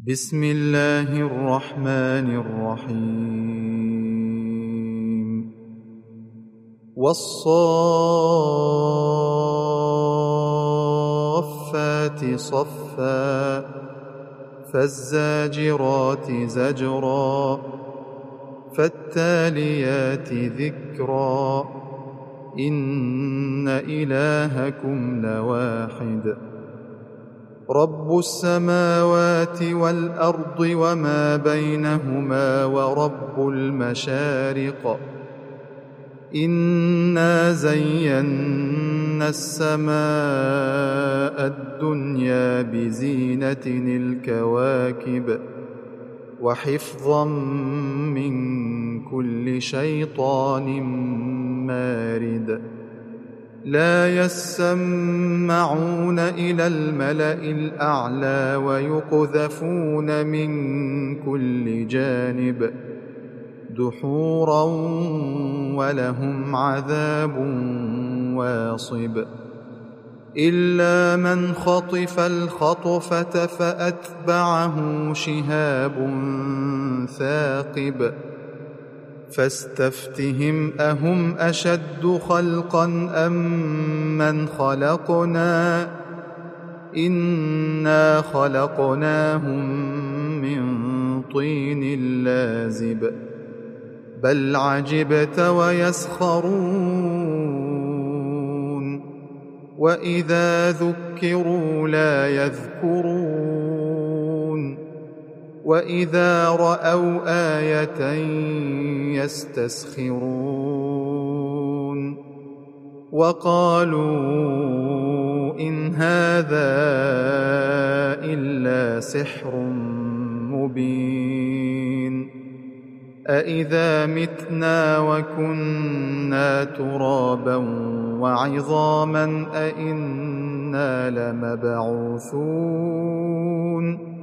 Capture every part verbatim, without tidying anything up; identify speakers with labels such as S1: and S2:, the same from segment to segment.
S1: بسم الله الرحمن الرحيم والصافات صفا فالزاجرات زجرا فالتاليات ذكرا إن إلهكم لواحد رب السماوات والأرض وما بينهما ورب المشارق إنا زينا السماء الدنيا بزينة الكواكب وحفظا من كل شيطان مارد لا يسمعون إلى الملأ الأعلى ويقذفون من كل جانب دحورا ولهم عذاب واصب إلا من خطف الخطفة فأتبعه شهاب ثاقب فاستفتهم أهم أشد خلقا أم من خلقنا إنا خلقناهم من طين لازب بل عجبت ويسخرون وإذا ذكروا لا يذكرون وإذا رأوا آية يستسخرون وقالوا إن هذا إلا سحر مبين أإذا متنا وكنا ترابا وعظاما أإنا لمبعوثون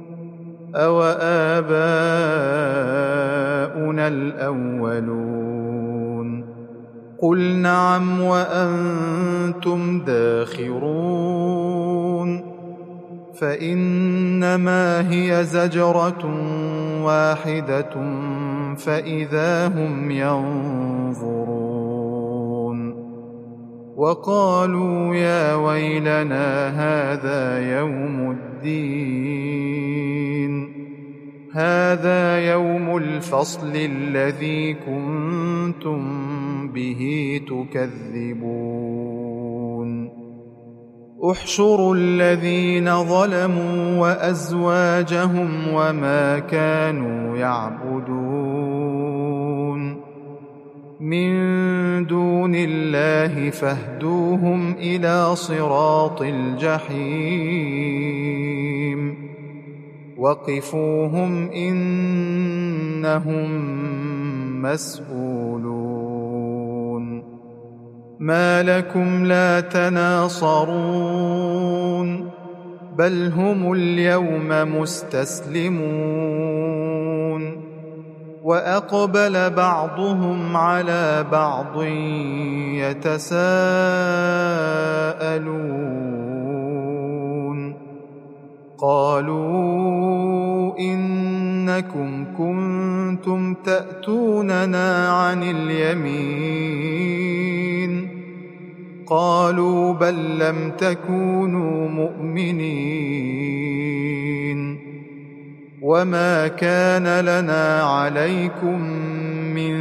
S1: أوآباؤنا الأولون قل نعم وأنتم داخرون فإنما هي زجرة واحدة فإذا هم ينظرون وقالوا يا ويلنا هذا يوم الدين هذا يوم الفصل الذي كنتم به تكذبون احشروا الذين ظلموا وأزواجهم وما كانوا يعبدون من دون الله فاهدوهم إلى صراط الجحيم وقفوهم إنهم مسؤولون ما لكم لا تناصرون بل هم اليوم مستسلمون وأقبل بعضهم على بعض يتساءلون قالوا إنكم كنتم تأتوننا عن اليمين قالوا بل لم تكونوا مؤمنين وما كان لنا عليكم من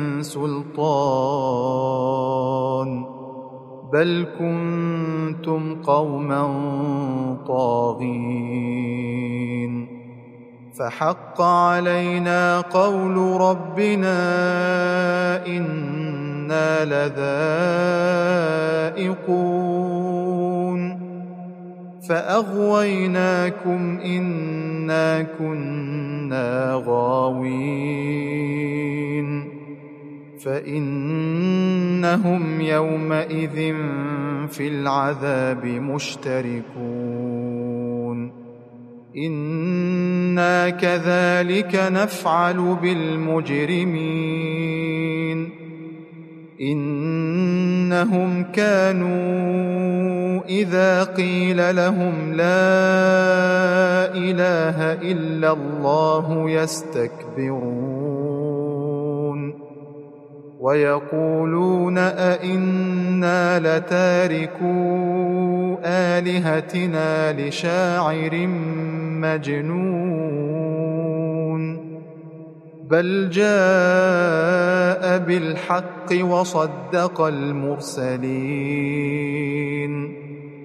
S1: سلطان بل كنتم قوما طاغين فحق علينا قول ربنا إنا لذائقون فأغويناكم إنا كنا غاوين فإنهم يومئذ في العذاب مشتركون إنا كذلك نفعل بالمجرمين إنهم كانوا إذا قيل لهم لا إله إلا الله يستكبرون ويقولون أئنا لتاركو آلهتنا لشاعر مجنون بل جاء بالحق وصدق المرسلين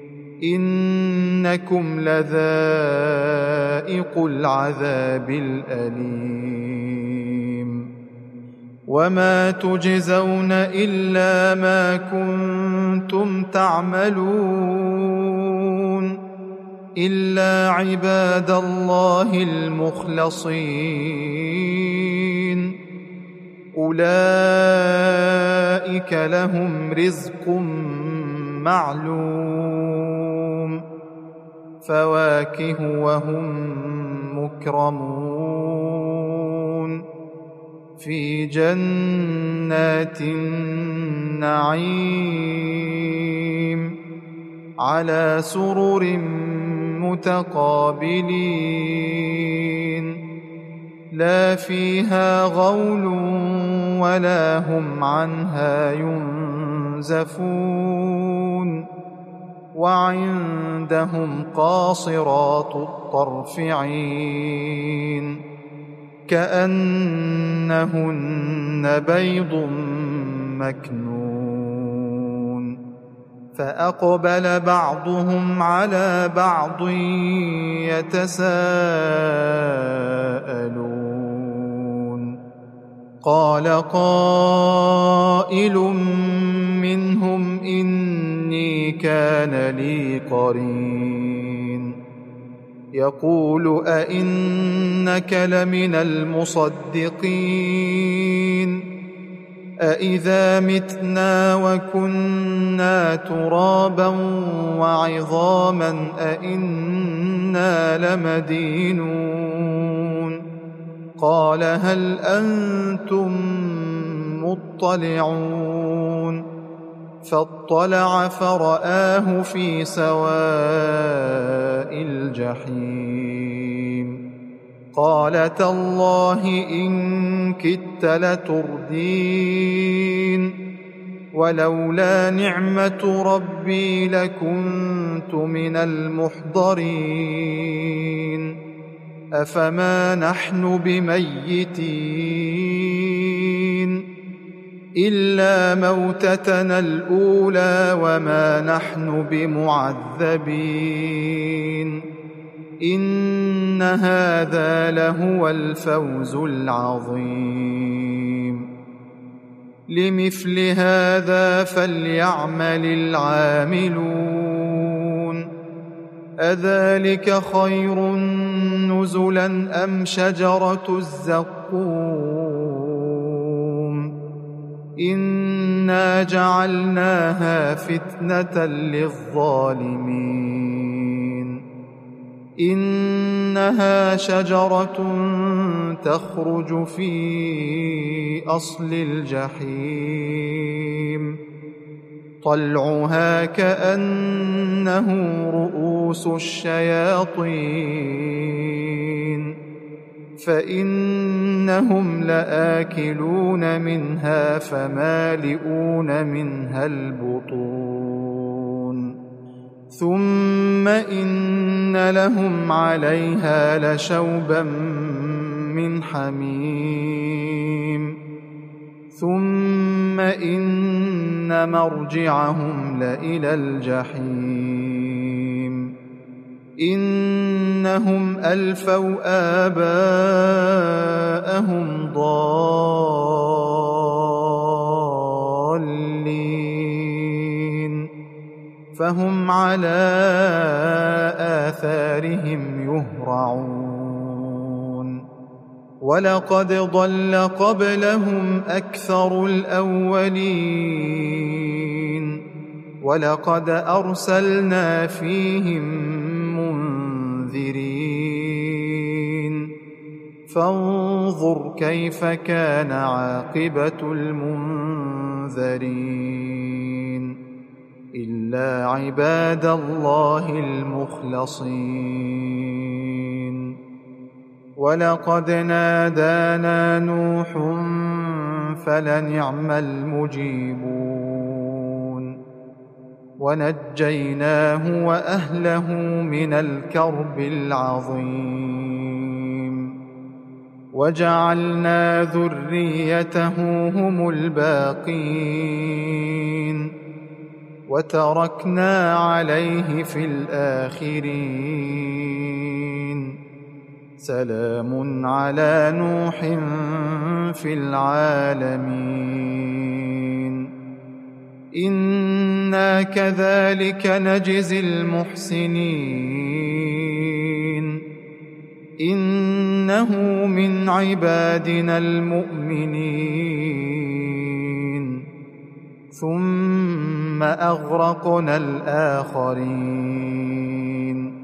S1: إنكم لذائق العذاب الأليم وما تجزون إلا ما كنتم تعملون إلا عباد الله المخلصين أولئك لهم رزق معلوم فواكه وهم مكرمون في جنات النعيم على سرر متقابلين لا فيها غول ولا هم عنها ينزفون وعندهم قاصرات الطرف عين كأنهن بيض مكنون فأقبل بعضهم على بعض يتساءلون قال قائل منهم إني كان لي قرين يقول أئنك لمن المصدقين أإذا متنا وكنا ترابا وعظاما أإنا لمدينون قال هل أنتم مطلعون فاطلع فرآه في سواء الجحيم قال تالله إن كدت لتردين ولولا نعمة ربي لكنت من المحضرين أفما نحن بميتين إلا موتتنا الأولى وما نحن بمعذبين إن هذا لهو الفوز العظيم لمثل هذا فليعمل العاملون أذلك خير نزلا أم شجرة الزقوم إنا جعلناها فتنة للظالمين إنها شجرة تخرج في أصل الجحيم طلعها كأنه رؤوس الشياطين فإنهم لآكلون منها فمالئون منها البطون ثم إن لهم عليها لشوبا من حميم ثم إن مرجعهم لإلى الجحيم إنهم ألفوا آباءهم ضالين فهم على آثارهم يهرعون ولقد ضل قبلهم أكثر الأولين ولقد أرسلنا فيهم منذرين فانظر كيف كان عاقبة المنذرين إلا عباد الله المخلصين. ولقد نادانا نوح فلنعم المجيبون ونجيناه وأهله من الكرب العظيم وجعلنا ذريته هم الباقين وتركنا عليه في الآخرين سلام على نوح في العالمين إنا كذلك نجزي المحسنين إنه من عبادنا المؤمنين ثم أغرقنا الآخرين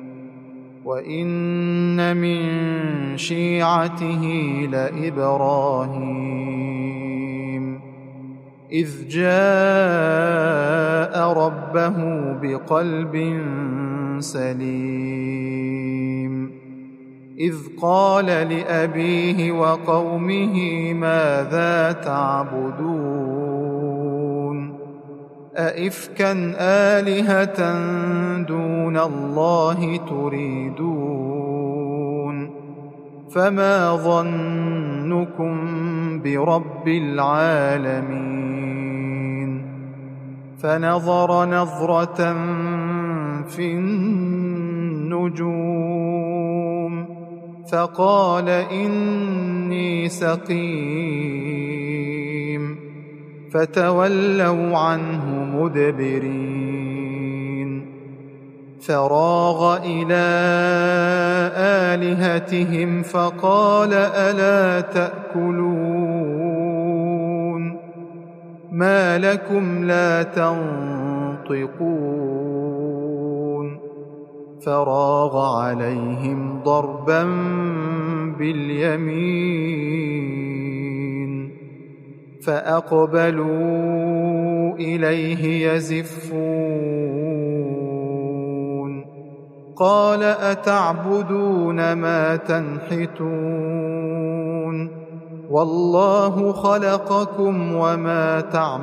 S1: وإن من شيعته لإبراهيم إذ جاء ربه بقلب سليم إذ قال لأبيه وقومه ماذا تعبدون أئفكا آلهة دون الله تريدون فما ظنكم برب العالمين فنظر نظرة في النجوم فقال إني سقيم فتولوا عنه مدبرين فراغ إلى آلهتهم فقال ألا تأكلون ما لكم لا تنطقون فراغ عليهم ضربا باليمين فأقبلوا إليه يزفون قال أتعبدون ما تنحتون والله خلقكم وما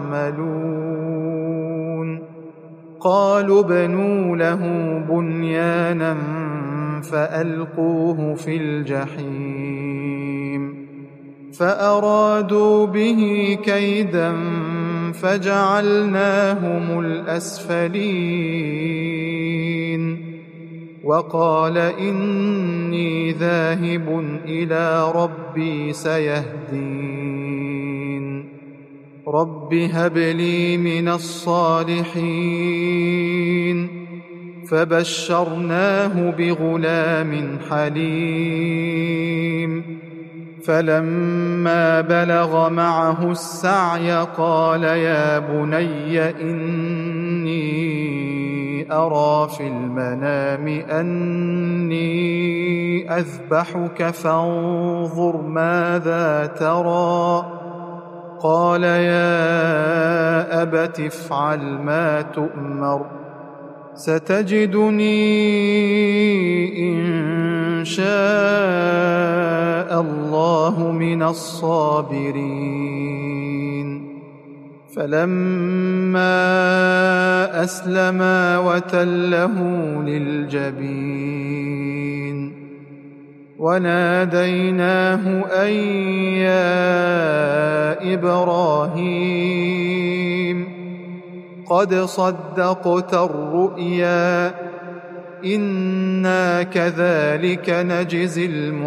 S1: تعملون قالوا ابنوا له بنيانا فألقوه في الجحيم فأرادوا به كيدا فجعلناهم الأسفلين وقال إني ذاهب إلى ربي سيهدين رب هب لي من الصالحين فبشرناه بغلام حليم فلما بلغ معه السعي قال يا بني إني أرى في المنام أني أذبحك فانظر ماذا ترى قال يا أبت افعل ما تؤمر ستجدني إن شاء الله من الصابرين فلما أسلما وتله للجبين وناديناه أن يا إبراهيم قد صدقت الرؤيا إنا كذلك نجزي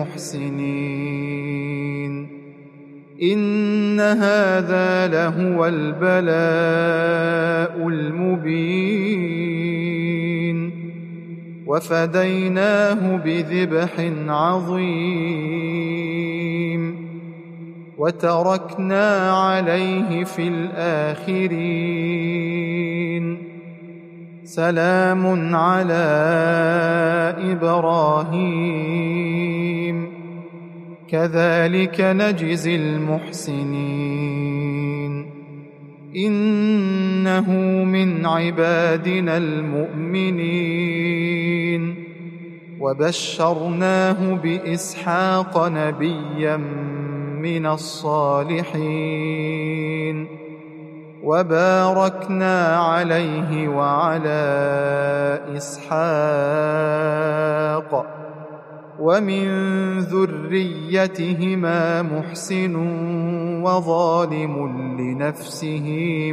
S1: المحسنين إن هذا لهو البلاء المبين وفديناه بذبح عظيم وتركنا عليه في الآخرين سلام على إبراهيم كذلك نجزي المحسنين إنه من عبادنا المؤمنين وبشرناه بإسحاق نبيا من الصالحين وباركنا عليه وعلى إسحاق ومن ذريتهما محسن وظالم لنفسه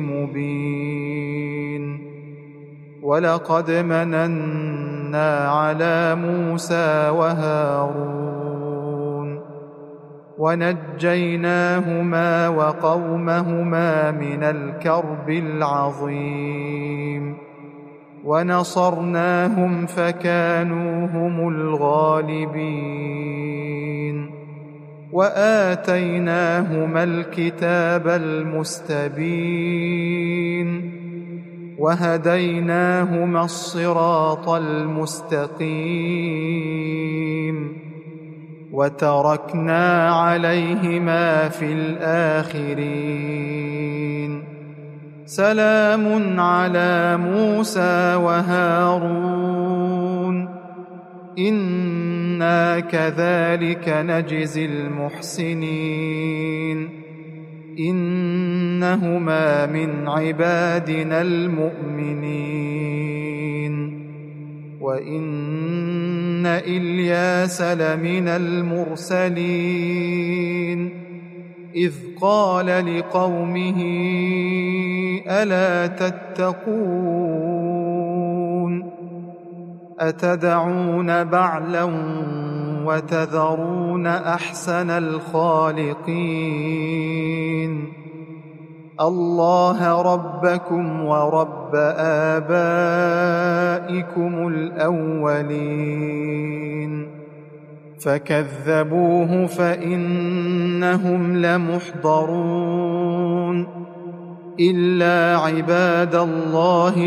S1: مبين ولقد مننا على موسى وهارون ونجيناهما وقومهما من الكرب العظيم ونصرناهم فكانوا هم الغالبين وآتيناهما الكتاب المستبين وهديناهما الصراط المستقيم وتركنا عليهما في الآخرين سلام على موسى وهارون إنا كذلك نجزي المحسنين إنهما من عبادنا المؤمنين وإن إلياس لمن المرسلين إذ قال لقومه ألا تتقون أتدعون بعلا وتذرون أحسن الخالقين الله ربكم ورب آبائكم الأولين فكذبوه فإنهم لمحضرون إلا عباد الله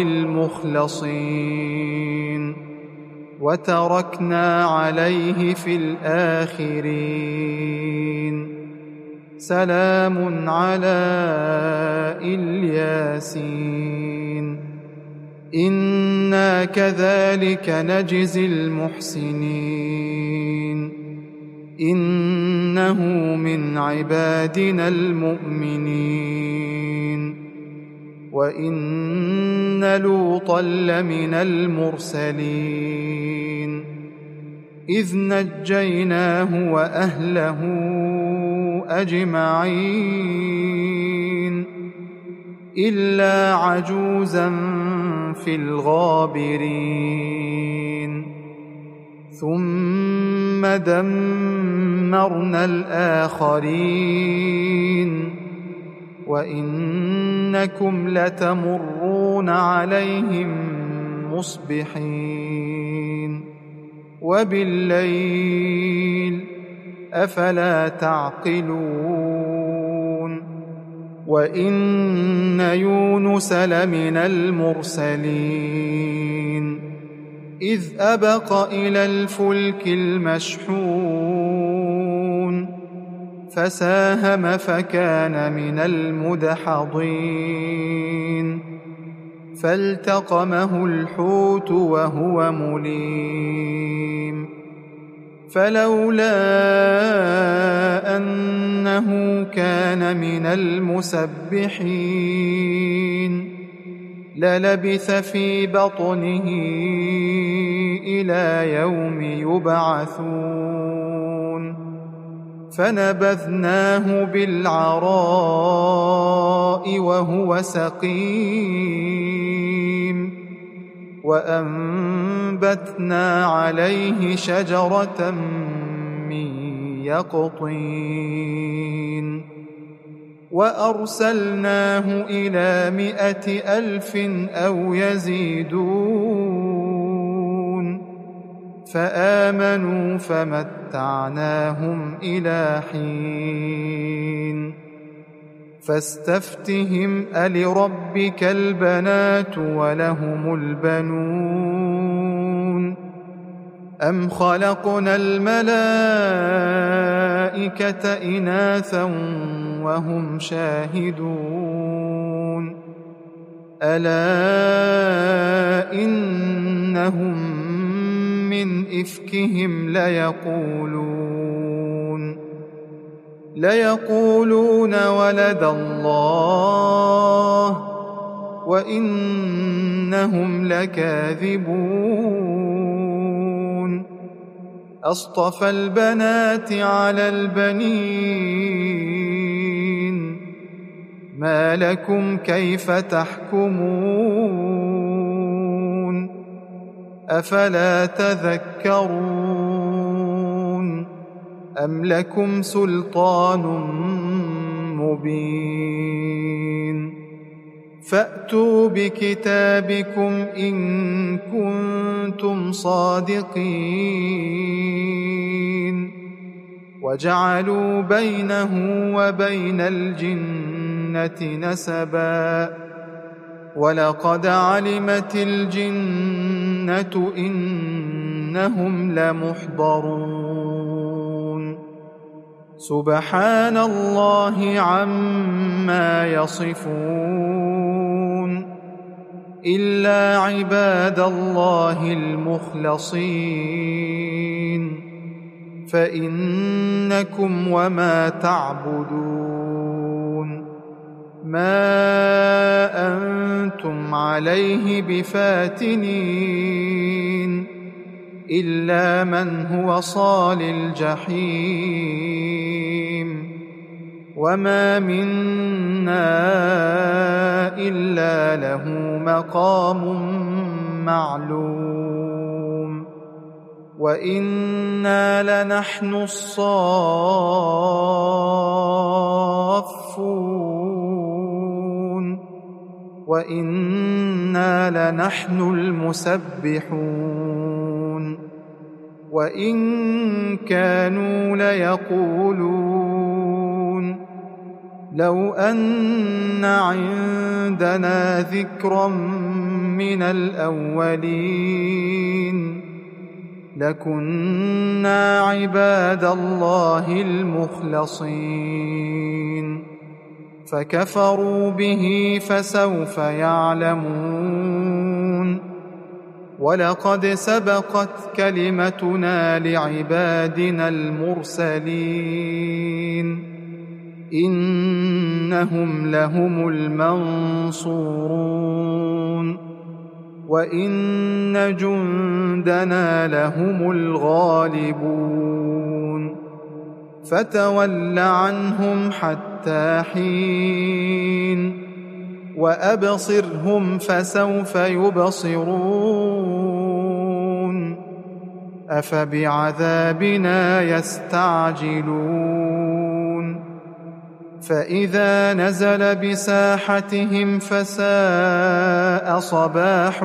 S1: المخلصين وتركنا عليه في الآخرين سلام على الياسين إنا كذلك نجزي المحسنين إنه من عبادنا المؤمنين وإن لوطا لمن المرسلين إذ نجيناه وأهله أجمعين إلا عجوزا في الغابرين ثم دمرنا الآخرين وإنكم لتمرون عليهم مصبحين وبالليل أفلا تعقلون وإن يونس لمن المرسلين إذ أبق إلى الفلك المشحون فساهم فكان من المدحضين فالتقمه الحوت وهو مليم فلولا أنه كان من المسبحين للبث في بطنه إلى يوم يبعثون فنبذناه بالعراء وهو سقيم وأنبتنا عليه شجرة من يقطين وأرسلناه إلى مائة ألف أو يزيدون فآمنوا فمتعناهم إلى حين فاستفتهم ألربك البنات ولهم البنون أم خلقنا الملائكة الملائكة إناثا وهم شاهدون ألا إنهم من إفكهم ليقولون ليقولون ولد الله وإنهم لكاذبون أصطفى البنات على البنين ما لكم كيف تحكمون أفلا تذكرون أم لكم سلطان مبين فأتوا بكتابكم إن كنتم صادقين وجعلوا بينه وبين الجنة نسبا ولقد علمت الجنة إنهم لمحضرون سبحان الله عما يصفون إلا عباد الله المخلصين فإنكم وما تعبدون ما أنتم عليه بفاتنين إلا من هو صال الجحيم وما منا إلا له مقام معلوم وإنا لنحن الصافون وإنا لنحن المسبحون وإن كانوا ليقولون لو أن عندنا ذكرا من الأولين لكنا عباد الله المخلصين فكفروا به فسوف يعلمون ولقد سبقت كلمتنا لعبادنا المرسلين إنهم لهم المنصورون وإن جندنا لهم الغالبون فتول عنهم حتى حين وأبصرهم فسوف يبصرون أفبعذابنا يستعجلون فإذا نزل بساحتهم فساء صباح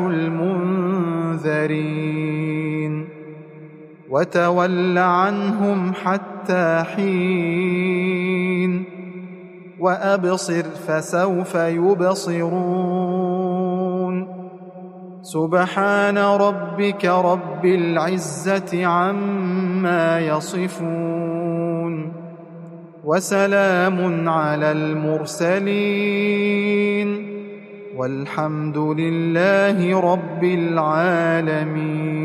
S1: المنذرين وتول عنهم حتى حين وأبصر فسوف يبصرون سبحان ربك رب العزة عما يصفون وسلام على المرسلين والحمد لله رب العالمين.